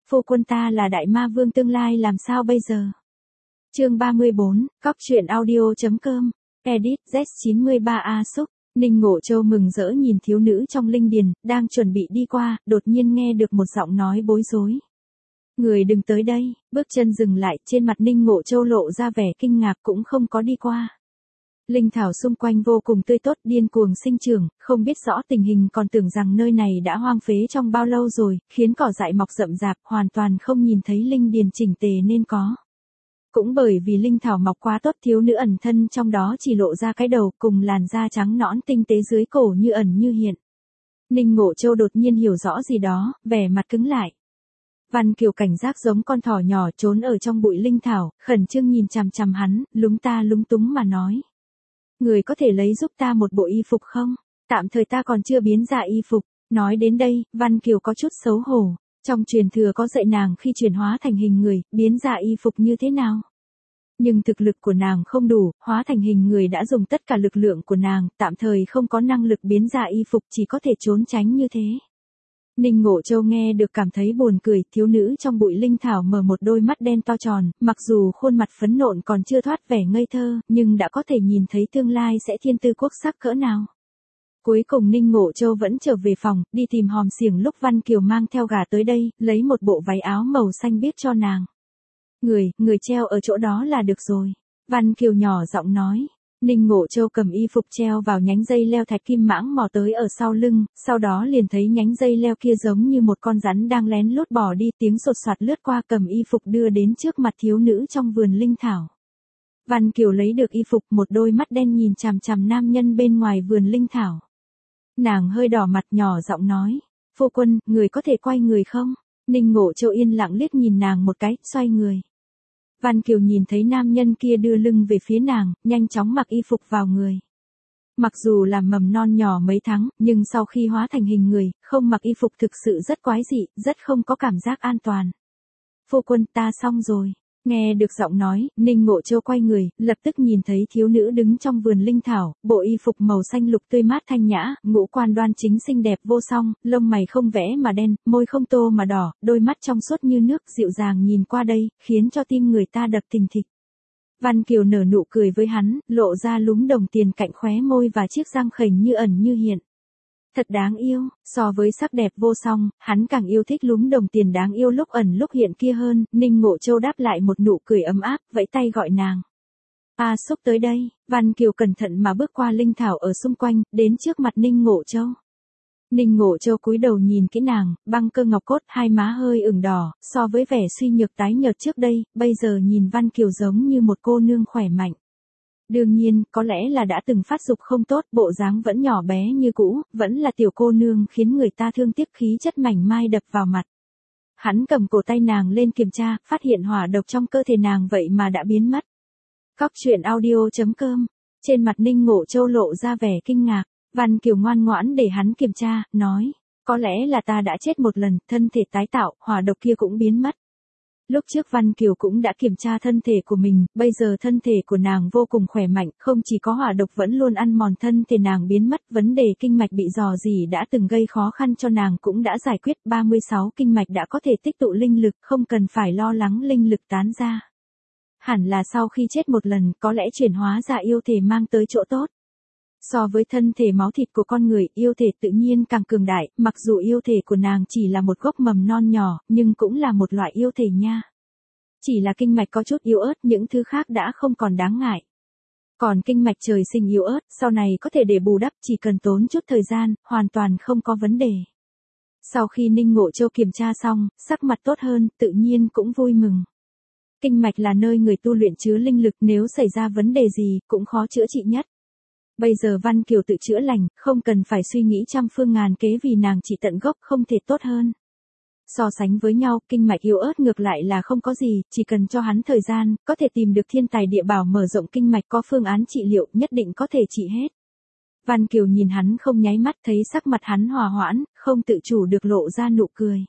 Phu quân ta là đại ma vương tương lai làm sao bây giờ? Chương 34, Cóc truyện audio.com, edit Z93A Súc. Ninh Ngộ Châu mừng rỡ nhìn thiếu nữ trong linh điền, đang chuẩn bị đi qua, đột nhiên nghe được một giọng nói bối rối. Người đừng tới đây, bước chân dừng lại, trên mặt Ninh Ngộ Châu lộ ra vẻ kinh ngạc cũng không có đi qua. Linh thảo xung quanh vô cùng tươi tốt, điên cuồng sinh trưởng, không biết rõ tình hình còn tưởng rằng nơi này đã hoang phế trong bao lâu rồi, khiến cỏ dại mọc rậm rạp, hoàn toàn không nhìn thấy linh điền chỉnh tề nên có. Cũng bởi vì linh thảo mọc quá tốt, thiếu nữ ẩn thân trong đó chỉ lộ ra cái đầu cùng làn da trắng nõn tinh tế dưới cổ như ẩn như hiện. Ninh Ngộ Châu đột nhiên hiểu rõ gì đó, vẻ mặt cứng lại. Văn Kiều cảnh giác giống con thỏ nhỏ trốn ở trong bụi linh thảo, khẩn trương nhìn chằm chằm hắn, lúng ta lúng túng mà nói. Người có thể lấy giúp ta một bộ y phục không? Tạm thời ta còn chưa biến ra y phục. Nói đến đây, Văn Kiều có chút xấu hổ. Trong truyền thừa có dạy nàng khi chuyển hóa thành hình người, biến ra y phục như thế nào? Nhưng thực lực của nàng không đủ, hóa thành hình người đã dùng tất cả lực lượng của nàng, tạm thời không có năng lực biến ra y phục, chỉ có thể trốn tránh như thế. Ninh Ngộ Châu nghe được cảm thấy buồn cười, thiếu nữ trong bụi linh thảo mở một đôi mắt đen to tròn, mặc dù khuôn mặt phấn nộn còn chưa thoát vẻ ngây thơ, nhưng đã có thể nhìn thấy tương lai sẽ thiên tư quốc sắc cỡ nào. Cuối cùng Ninh Ngộ Châu vẫn trở về phòng, đi tìm Hòm Xiểng lúc Văn Kiều mang theo gà tới đây, lấy một bộ váy áo màu xanh biếc cho nàng. Người treo ở chỗ đó là được rồi. Văn Kiều nhỏ giọng nói. Ninh Ngộ Châu cầm y phục treo vào nhánh dây leo thạch kim mãng mò tới ở sau lưng, sau đó liền thấy nhánh dây leo kia giống như một con rắn đang lén lút bỏ đi, tiếng sột soạt lướt qua, cầm y phục đưa đến trước mặt thiếu nữ trong vườn linh thảo. Văn Kiều lấy được y phục, một đôi mắt đen nhìn chằm chằm nam nhân bên ngoài vườn linh thảo. Nàng hơi đỏ mặt nhỏ giọng nói, phu quân, người có thể quay người không? Ninh Ngộ Châu yên lặng liếc nhìn nàng một cái, xoay người. Văn Kiều nhìn thấy nam nhân kia đưa lưng về phía nàng, nhanh chóng mặc y phục vào người. Mặc dù là mầm non nhỏ mấy tháng, nhưng sau khi hóa thành hình người, không mặc y phục thực sự rất quái dị, rất không có cảm giác an toàn. Phu quân, ta xong rồi. Nghe được giọng nói, Ninh Ngộ Châu quay người, lập tức nhìn thấy thiếu nữ đứng trong vườn linh thảo, bộ y phục màu xanh lục tươi mát thanh nhã, ngũ quan đoan chính xinh đẹp vô song, lông mày không vẽ mà đen, môi không tô mà đỏ, đôi mắt trong suốt như nước, dịu dàng nhìn qua đây, khiến cho tim người ta đập thình thịch. Văn Kiều nở nụ cười với hắn, lộ ra lúm đồng tiền cạnh khóe môi và chiếc răng khểnh như ẩn như hiện. Thật đáng yêu, so với sắc đẹp vô song, hắn càng yêu thích lúm đồng tiền đáng yêu lúc ẩn lúc hiện kia hơn. Ninh Ngộ Châu đáp lại một nụ cười ấm áp, vẫy tay gọi nàng. A Súc tới đây. Văn Kiều cẩn thận mà bước qua linh thảo ở xung quanh, đến trước mặt Ninh Ngộ Châu. Ninh Ngộ Châu cúi đầu nhìn kỹ nàng, băng cơ ngọc cốt, hai má hơi ửng đỏ, so với vẻ suy nhược tái nhợt trước đây, bây giờ nhìn Văn Kiều giống như một cô nương khỏe mạnh. Đương nhiên, có lẽ là đã từng phát dục không tốt, bộ dáng vẫn nhỏ bé như cũ, vẫn là tiểu cô nương khiến người ta thương tiếc, khí chất mảnh mai đập vào mặt. Hắn cầm cổ tay nàng lên kiểm tra, phát hiện hỏa độc trong cơ thể nàng vậy mà đã biến mất. Cóc truyện audio.com. Trên mặt Ninh Ngộ Châu lộ ra vẻ kinh ngạc. Văn Kiều ngoan ngoãn để hắn kiểm tra, nói, có lẽ là ta đã chết một lần, thân thể tái tạo, hỏa độc kia cũng biến mất. Lúc trước Văn Kiều cũng đã kiểm tra thân thể của mình, bây giờ thân thể của nàng vô cùng khỏe mạnh, không chỉ có hỏa độc vẫn luôn ăn mòn thân thể nàng biến mất, vấn đề kinh mạch bị rò rỉ đã từng gây khó khăn cho nàng cũng đã giải quyết, 36 kinh mạch đã có thể tích tụ linh lực, không cần phải lo lắng linh lực tán ra. Hẳn là sau khi chết một lần, có lẽ chuyển hóa ra yêu thể mang tới chỗ tốt. So với thân thể máu thịt của con người, yêu thể tự nhiên càng cường đại, mặc dù yêu thể của nàng chỉ là một gốc mầm non nhỏ, nhưng cũng là một loại yêu thể nha. Chỉ là kinh mạch có chút yếu ớt, những thứ khác đã không còn đáng ngại. Còn kinh mạch trời sinh yếu ớt, sau này có thể để bù đắp, chỉ cần tốn chút thời gian, hoàn toàn không có vấn đề. Sau khi Ninh Ngộ Châu kiểm tra xong, sắc mặt tốt hơn, tự nhiên cũng vui mừng. Kinh mạch là nơi người tu luyện chứa linh lực, nếu xảy ra vấn đề gì, cũng khó chữa trị nhất. Bây giờ Văn Kiều tự chữa lành, không cần phải suy nghĩ trăm phương ngàn kế vì nàng chỉ tận gốc không thể tốt hơn. So sánh với nhau, kinh mạch yếu ớt ngược lại là không có gì, chỉ cần cho hắn thời gian, có thể tìm được thiên tài địa bảo mở rộng kinh mạch, có phương án trị liệu, nhất định có thể trị hết. Văn Kiều nhìn hắn không nháy mắt, thấy sắc mặt hắn hòa hoãn, không tự chủ được lộ ra nụ cười.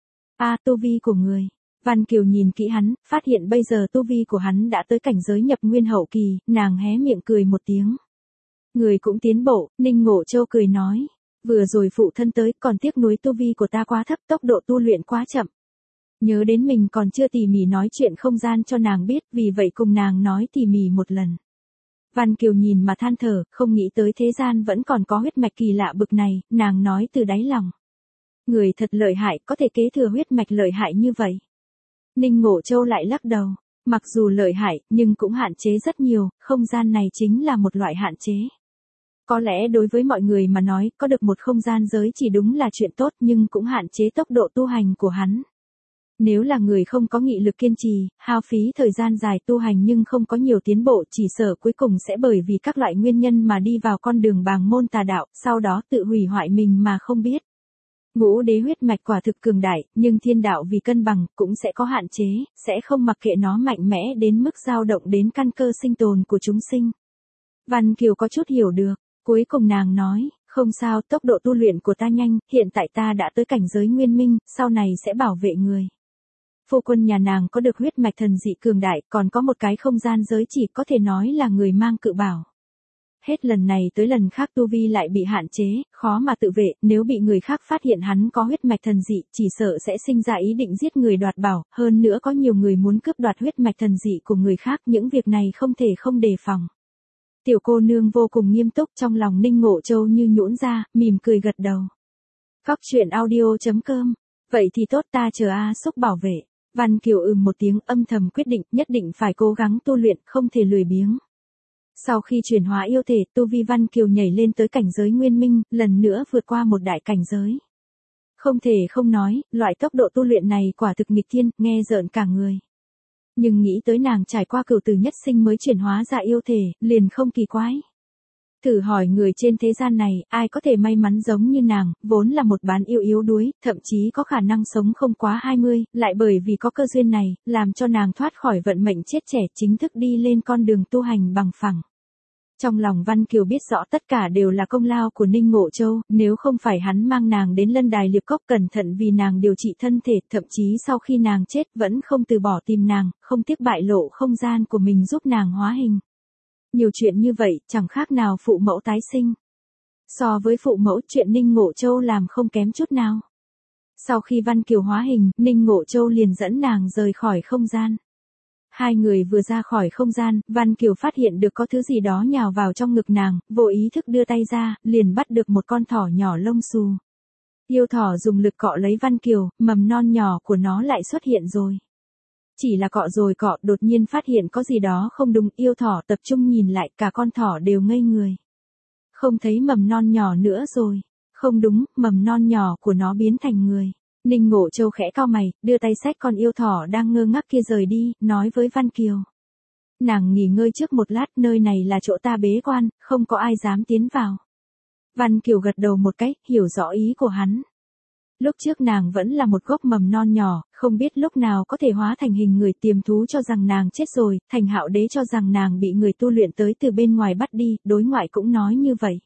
Tu vi của người. Văn Kiều nhìn kỹ hắn, phát hiện bây giờ tu vi của hắn đã tới cảnh giới nhập nguyên hậu kỳ, nàng hé miệng cười một tiếng. Người cũng tiến bộ. Ninh Ngộ Châu cười nói. Vừa rồi phụ thân tới, còn tiếc nuối tu vi của ta quá thấp, tốc độ tu luyện quá chậm. Nhớ đến mình còn chưa tỉ mỉ nói chuyện không gian cho nàng biết, vì vậy cùng nàng nói tỉ mỉ một lần. Văn Kiều nhìn mà than thở, không nghĩ tới thế gian vẫn còn có huyết mạch kỳ lạ bực này, nàng nói từ đáy lòng. Người thật lợi hại, có thể kế thừa huyết mạch lợi hại như vậy. Ninh Ngộ Châu lại lắc đầu, mặc dù lợi hại, nhưng cũng hạn chế rất nhiều, không gian này chính là một loại hạn chế. Có lẽ đối với mọi người mà nói, có được một không gian giới chỉ đúng là chuyện tốt nhưng cũng hạn chế tốc độ tu hành của hắn. Nếu là người không có nghị lực kiên trì, hao phí thời gian dài tu hành nhưng không có nhiều tiến bộ, chỉ sợ cuối cùng sẽ bởi vì các loại nguyên nhân mà đi vào con đường bàng môn tà đạo, sau đó tự hủy hoại mình mà không biết. Ngũ đế huyết mạch quả thực cường đại, nhưng thiên đạo vì cân bằng, cũng sẽ có hạn chế, sẽ không mặc kệ nó mạnh mẽ đến mức dao động đến căn cơ sinh tồn của chúng sinh. Văn Kiều có chút hiểu được, cuối cùng nàng nói, không sao, tốc độ tu luyện của ta nhanh, hiện tại ta đã tới cảnh giới nguyên minh, sau này sẽ bảo vệ người. Phu quân nhà nàng có được huyết mạch thần dị cường đại, còn có một cái không gian giới chỉ có thể nói là người mang cự bảo. Hết lần này tới lần khác tu vi lại bị hạn chế, khó mà tự vệ, nếu bị người khác phát hiện hắn có huyết mạch thần dị, chỉ sợ sẽ sinh ra ý định giết người đoạt bảo, hơn nữa có nhiều người muốn cướp đoạt huyết mạch thần dị của người khác, những việc này không thể không đề phòng. Tiểu cô nương vô cùng nghiêm túc, trong lòng Ninh Ngộ Châu như nhũn ra, mỉm cười gật đầu. Cóc truyện audio.com, vậy thì tốt, ta chờ A Xúc bảo vệ. Văn Kiều một tiếng, âm thầm quyết định, nhất định phải cố gắng tu luyện, không thể lười biếng. Sau khi chuyển hóa yêu thể, tu vi Văn Kiều nhảy lên tới cảnh giới nguyên minh, lần nữa vượt qua một đại cảnh giới. Không thể không nói, loại tốc độ tu luyện này quả thực nghịch thiên, nghe rợn cả người. Nhưng nghĩ tới nàng trải qua cửu tử nhất sinh mới chuyển hóa ra yêu thể, liền không kỳ quái. Thử hỏi người trên thế gian này, ai có thể may mắn giống như nàng, vốn là một bán yêu yếu đuối, thậm chí có khả năng sống không quá 20, lại bởi vì có cơ duyên này, làm cho nàng thoát khỏi vận mệnh chết trẻ, chính thức đi lên con đường tu hành bằng phẳng. Trong lòng Văn Kiều biết rõ tất cả đều là công lao của Ninh Ngộ Châu, nếu không phải hắn mang nàng đến Lân Đài Liệp Cốc cẩn thận vì nàng điều trị thân thể, thậm chí sau khi nàng chết vẫn không từ bỏ tìm nàng, không tiếc bại lộ không gian của mình giúp nàng hóa hình. Nhiều chuyện như vậy, chẳng khác nào phụ mẫu tái sinh. So với phụ mẫu, chuyện Ninh Ngộ Châu làm không kém chút nào. Sau khi Văn Kiều hóa hình, Ninh Ngộ Châu liền dẫn nàng rời khỏi không gian. Hai người vừa ra khỏi không gian, Văn Kiều phát hiện được có thứ gì đó nhào vào trong ngực nàng, vô ý thức đưa tay ra, liền bắt được một con thỏ nhỏ lông xù. Yêu thỏ dùng lực cọ lấy Văn Kiều, mầm non nhỏ của nó lại xuất hiện rồi. Chỉ là cọ rồi cọ, đột nhiên phát hiện có gì đó không đúng, yêu thỏ tập trung nhìn lại, cả con thỏ đều ngây người. Không thấy mầm non nhỏ nữa rồi. Không đúng, mầm non nhỏ của nó biến thành người. Ninh Ngộ Châu khẽ cau mày, đưa tay xách con yêu thỏ đang ngơ ngác kia rời đi, nói với Văn Kiều. Nàng nghỉ ngơi trước một lát, nơi này là chỗ ta bế quan, không có ai dám tiến vào. Văn Kiều gật đầu một cái, hiểu rõ ý của hắn. Lúc trước nàng vẫn là một gốc mầm non nhỏ, không biết lúc nào có thể hóa thành hình người, tiềm thú cho rằng nàng chết rồi, Thành Hạo Đế cho rằng nàng bị người tu luyện tới từ bên ngoài bắt đi, đối ngoại cũng nói như vậy.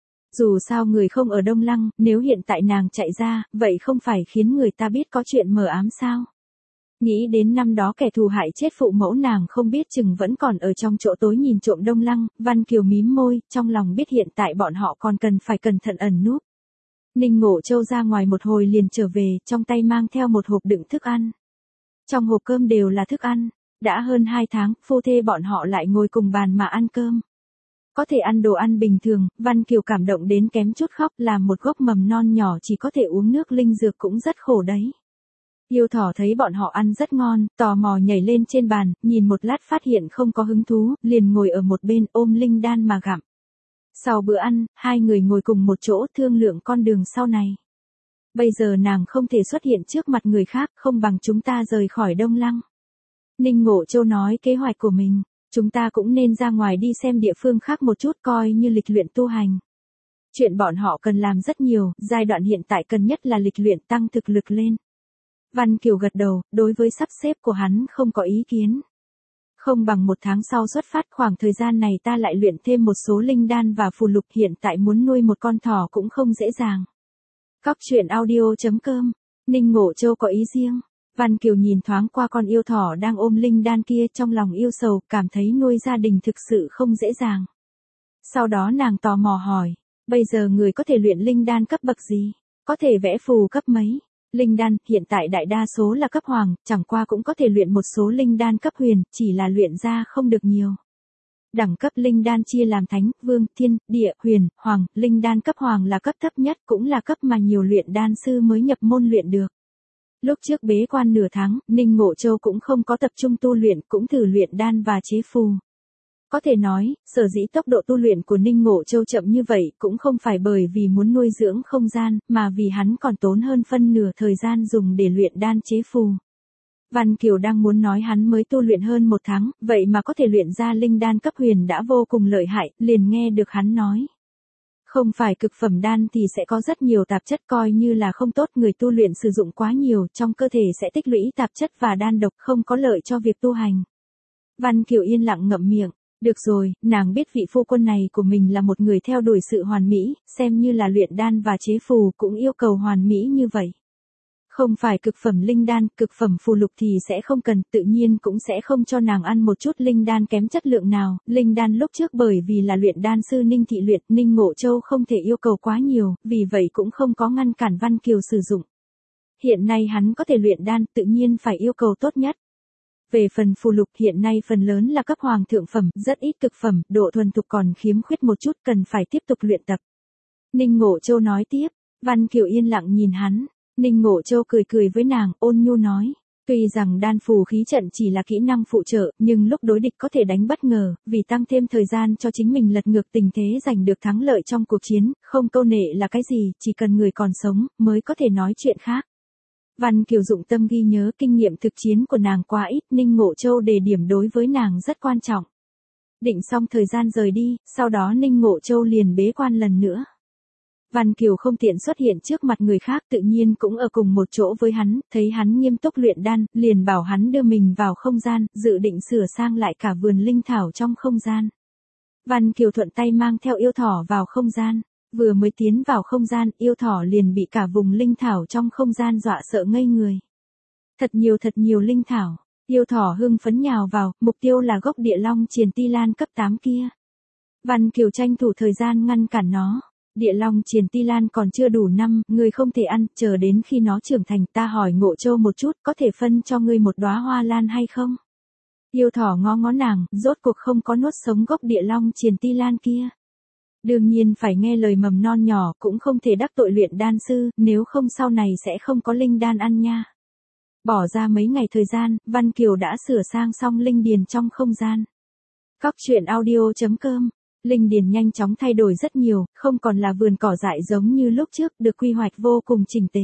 Dù sao người không ở Đông Lăng, nếu hiện tại nàng chạy ra, vậy không phải khiến người ta biết có chuyện mờ ám sao? Nghĩ đến năm đó kẻ thù hại chết phụ mẫu nàng không biết chừng vẫn còn ở trong chỗ tối nhìn trộm Đông Lăng, Văn Kiều mím môi, trong lòng biết hiện tại bọn họ còn cần phải cẩn thận ẩn núp. Ninh Ngộ Châu ra ngoài một hồi liền trở về, trong tay mang theo một hộp đựng thức ăn. Trong hộp cơm đều là thức ăn, đã hơn 2 tháng, phu thê bọn họ lại ngồi cùng bàn mà ăn cơm. Có thể ăn đồ ăn bình thường, Văn Kiều cảm động đến kém chút khóc, làm một gốc mầm non nhỏ chỉ có thể uống nước linh dược cũng rất khổ đấy. Yêu thỏ thấy bọn họ ăn rất ngon, tò mò nhảy lên trên bàn, nhìn một lát phát hiện không có hứng thú, liền ngồi ở một bên ôm linh đan mà gặm. Sau bữa ăn, hai người ngồi cùng một chỗ thương lượng con đường sau này. Bây giờ nàng không thể xuất hiện trước mặt người khác, không bằng chúng ta rời khỏi Đông Lăng. Ninh Ngộ Châu nói kế hoạch của mình. Chúng ta cũng nên ra ngoài đi xem địa phương khác một chút, coi như lịch luyện tu hành. Chuyện bọn họ cần làm rất nhiều, giai đoạn hiện tại cần nhất là lịch luyện tăng thực lực lên. Văn Kiều gật đầu, đối với sắp xếp của hắn không có ý kiến. Không bằng 1 tháng sau xuất phát, khoảng thời gian này ta lại luyện thêm một số linh đan và phù lục, hiện tại muốn nuôi một con thỏ cũng không dễ dàng. Cóc truyện audio.com, Ninh Ngộ Châu có ý riêng. Văn Kiều nhìn thoáng qua con yêu thỏ đang ôm linh đan kia, trong lòng yêu sầu, cảm thấy nuôi gia đình thực sự không dễ dàng. Sau đó nàng tò mò hỏi, bây giờ người có thể luyện linh đan cấp bậc gì? Có thể vẽ phù cấp mấy? Linh đan, hiện tại đại đa số là cấp hoàng, chẳng qua cũng có thể luyện một số linh đan cấp huyền, chỉ là luyện ra không được nhiều. Đẳng cấp linh đan chia làm thánh, vương, thiên, địa, huyền, hoàng, linh đan cấp hoàng là cấp thấp nhất cũng là cấp mà nhiều luyện đan sư mới nhập môn luyện được. Lúc trước bế quan nửa tháng, Ninh Ngộ Châu cũng không có tập trung tu luyện, cũng thử luyện đan và chế phù. Có thể nói, sở dĩ tốc độ tu luyện của Ninh Ngộ Châu chậm như vậy cũng không phải bởi vì muốn nuôi dưỡng không gian, mà vì hắn còn tốn hơn phân nửa thời gian dùng để luyện đan chế phù. Văn Kiều đang muốn nói hắn mới tu luyện hơn 1 tháng, vậy mà có thể luyện ra linh đan cấp huyền đã vô cùng lợi hại, liền nghe được hắn nói. Không phải cực phẩm đan thì sẽ có rất nhiều tạp chất, coi như là không tốt, người tu luyện sử dụng quá nhiều, trong cơ thể sẽ tích lũy tạp chất và đan độc, không có lợi cho việc tu hành. Văn Kiều yên lặng ngậm miệng. Được rồi, nàng biết vị phu quân này của mình là một người theo đuổi sự hoàn mỹ, xem như là luyện đan và chế phù cũng yêu cầu hoàn mỹ như vậy. Không phải cực phẩm linh đan, cực phẩm phù lục thì sẽ không cần, tự nhiên cũng sẽ không cho nàng ăn một chút linh đan kém chất lượng nào. Linh đan lúc trước bởi vì là luyện đan sư Ninh Thị luyện, Ninh Ngộ Châu không thể yêu cầu quá nhiều, vì vậy cũng không có ngăn cản Văn Kiều sử dụng. Hiện nay hắn có thể luyện đan, tự nhiên phải yêu cầu tốt nhất. Về phần phù lục, hiện nay phần lớn là cấp hoàng thượng phẩm, rất ít cực phẩm, độ thuần thục còn khiếm khuyết một chút, cần phải tiếp tục luyện tập. Ninh Ngộ Châu nói tiếp. Văn Kiều yên lặng nhìn hắn. Ninh Ngộ Châu cười cười với nàng, ôn nhu nói. Tuy rằng đan phù khí trận chỉ là kỹ năng phụ trợ, nhưng lúc đối địch có thể đánh bất ngờ, vì tăng thêm thời gian cho chính mình lật ngược tình thế, giành được thắng lợi trong cuộc chiến, không câu nệ là cái gì, chỉ cần người còn sống, mới có thể nói chuyện khác. Văn Kiều dụng tâm ghi nhớ, kinh nghiệm thực chiến của nàng quá ít, Ninh Ngộ Châu đề điểm đối với nàng rất quan trọng. Định xong thời gian rời đi, sau đó Ninh Ngộ Châu liền bế quan lần nữa. Văn Kiều không tiện xuất hiện trước mặt người khác, tự nhiên cũng ở cùng một chỗ với hắn, thấy hắn nghiêm túc luyện đan, liền bảo hắn đưa mình vào không gian, dự định sửa sang lại cả vườn linh thảo trong không gian. Văn Kiều thuận tay mang theo yêu thỏ vào không gian. Vừa mới tiến vào không gian, yêu thỏ liền bị cả vùng linh thảo trong không gian dọa sợ ngây người. Thật nhiều linh thảo, yêu thỏ hưng phấn nhào vào, mục tiêu là gốc địa long triền ti lan cấp 8 kia. Văn Kiều tranh thủ thời gian ngăn cản nó. Địa long triền ti lan còn chưa đủ năm, ngươi không thể ăn, chờ đến khi nó trưởng thành, ta hỏi Ngộ Châu một chút, có thể phân cho ngươi một đóa hoa lan hay không? Yêu thỏ ngó ngó nàng, rốt cuộc không có nuốt sống gốc địa long triền ti lan kia. Đương nhiên phải nghe lời mầm non nhỏ, cũng không thể đắc tội luyện đan sư, nếu không sau này sẽ không có linh đan ăn nha. Bỏ ra mấy ngày thời gian, Văn Kiều đã sửa sang xong linh điền trong không gian. Cóc truyện audio.com. Linh điền nhanh chóng thay đổi rất nhiều, không còn là vườn cỏ dại giống như lúc trước, được quy hoạch vô cùng chỉnh tề.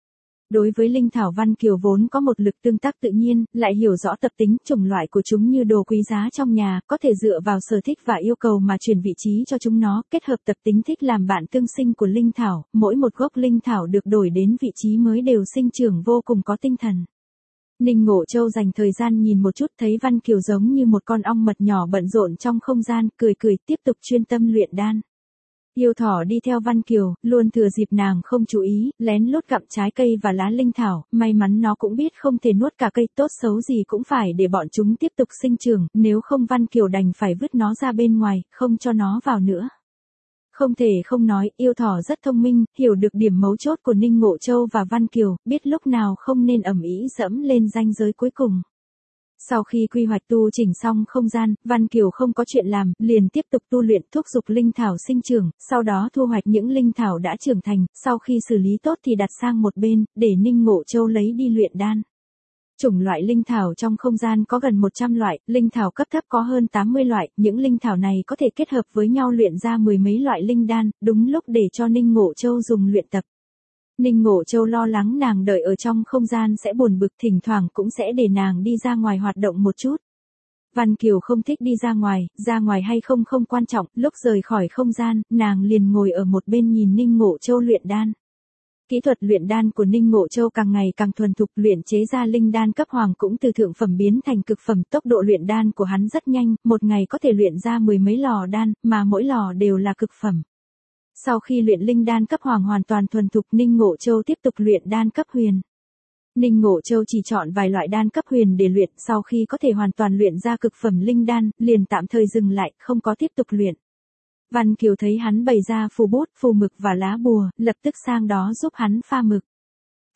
Đối với linh thảo, Văn Kiều vốn có một lực tương tác tự nhiên, lại hiểu rõ tập tính, chủng loại của chúng như đồ quý giá trong nhà, có thể dựa vào sở thích và yêu cầu mà chuyển vị trí cho chúng nó, kết hợp tập tính thích làm bạn tương sinh của linh thảo, mỗi một gốc linh thảo được đổi đến vị trí mới đều sinh trưởng vô cùng có tinh thần. Ninh Ngộ Châu dành thời gian nhìn một chút, thấy Văn Kiều giống như một con ong mật nhỏ bận rộn trong không gian, cười cười tiếp tục chuyên tâm luyện đan. Yêu thỏ đi theo Văn Kiều, luôn thừa dịp nàng không chú ý, lén lút gặm trái cây và lá linh thảo, may mắn nó cũng biết không thể nuốt cả cây, tốt xấu gì cũng phải để bọn chúng tiếp tục sinh trưởng, nếu không Văn Kiều đành phải vứt nó ra bên ngoài, không cho nó vào nữa. Không thể không nói, yêu thỏ rất thông minh, hiểu được điểm mấu chốt của Ninh Ngộ Châu và Văn Kiều, biết lúc nào không nên ầm ĩ dẫm lên ranh giới cuối cùng. Sau khi quy hoạch tu chỉnh xong không gian, Văn Kiều không có chuyện làm, liền tiếp tục tu luyện, thúc giục linh thảo sinh trưởng, sau đó thu hoạch những linh thảo đã trưởng thành, sau khi xử lý tốt thì đặt sang một bên, để Ninh Ngộ Châu lấy đi luyện đan. Chủng loại linh thảo trong không gian có gần 100 loại, linh thảo cấp thấp có hơn 80 loại, những linh thảo này có thể kết hợp với nhau luyện ra mười mấy loại linh đan, đúng lúc để cho Ninh Ngộ Châu dùng luyện tập. Ninh Ngộ Châu lo lắng nàng đợi ở trong không gian sẽ buồn bực, thỉnh thoảng cũng sẽ để nàng đi ra ngoài hoạt động một chút. Văn Kiều không thích đi ra ngoài hay không không quan trọng, lúc rời khỏi không gian, nàng liền ngồi ở một bên nhìn Ninh Ngộ Châu luyện đan. Kỹ thuật luyện đan của Ninh Ngộ Châu càng ngày càng thuần thục, luyện chế ra linh đan cấp hoàng cũng từ thượng phẩm biến thành cực phẩm, tốc độ luyện đan của hắn rất nhanh, một ngày có thể luyện ra mười mấy lò đan, mà mỗi lò đều là cực phẩm. Sau khi luyện linh đan cấp hoàng hoàn toàn thuần thục, Ninh Ngộ Châu tiếp tục luyện đan cấp huyền. Ninh Ngộ Châu chỉ chọn vài loại đan cấp huyền để luyện, sau khi có thể hoàn toàn luyện ra cực phẩm linh đan, liền tạm thời dừng lại, không có tiếp tục luyện. Văn Kiều thấy hắn bày ra phù bút, phù mực và lá bùa, lập tức sang đó giúp hắn pha mực.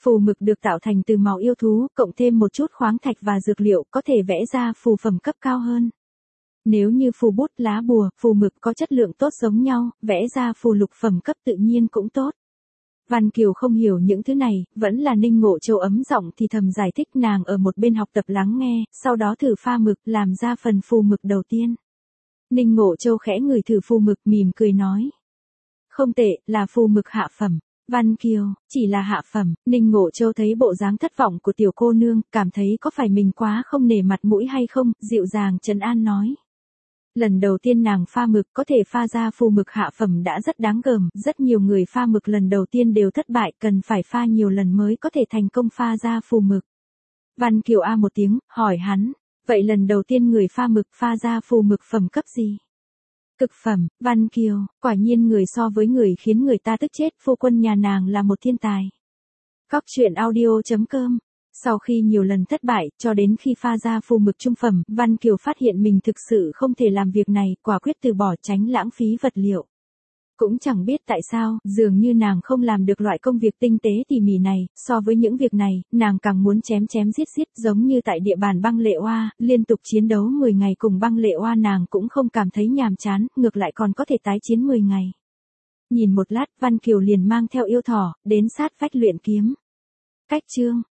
Phù mực được tạo thành từ màu yêu thú, cộng thêm một chút khoáng thạch và dược liệu có thể vẽ ra phù phẩm cấp cao hơn. Nếu như phù bút, lá bùa, phù mực có chất lượng tốt giống nhau, vẽ ra phù lục phẩm cấp tự nhiên cũng tốt. Văn Kiều không hiểu những thứ này, vẫn là Ninh Ngộ Châu ấm giọng thì thầm giải thích, nàng ở một bên học tập lắng nghe, sau đó thử pha mực, làm ra phần phù mực đầu tiên. Ninh Ngộ Châu khẽ ngửi thử phù mực, mỉm cười nói. Không tệ, là phù mực hạ phẩm. Văn Kiều, chỉ là hạ phẩm. Ninh Ngộ Châu thấy bộ dáng thất vọng của tiểu cô nương, cảm thấy có phải mình quá không nể mặt mũi hay không, dịu dàng trấn an nói. Lần đầu tiên nàng pha mực có thể pha ra phù mực hạ phẩm đã rất đáng gờm, rất nhiều người pha mực lần đầu tiên đều thất bại, cần phải pha nhiều lần mới có thể thành công pha ra phù mực. Văn Kiều a một tiếng, hỏi hắn, vậy lần đầu tiên người pha mực pha ra phù mực phẩm cấp gì? Cực phẩm. Văn Kiều, quả nhiên người so với người khiến người ta tức chết, phu quân nhà nàng là một thiên tài. Cóc truyện audio.com. Sau khi nhiều lần thất bại, cho đến khi pha ra phù mực trung phẩm, Văn Kiều phát hiện mình thực sự không thể làm việc này, quả quyết từ bỏ, tránh lãng phí vật liệu. Cũng chẳng biết tại sao, dường như nàng không làm được loại công việc tinh tế tỉ mỉ này, so với những việc này, nàng càng muốn chém chém giết giết, giống như tại địa bàn băng lệ oa, liên tục chiến đấu 10 ngày cùng băng lệ oa nàng cũng không cảm thấy nhàm chán, ngược lại còn có thể tái chiến 10 ngày. Nhìn một lát, Văn Kiều liền mang theo yêu thỏ, đến sát vách luyện kiếm. Cách chương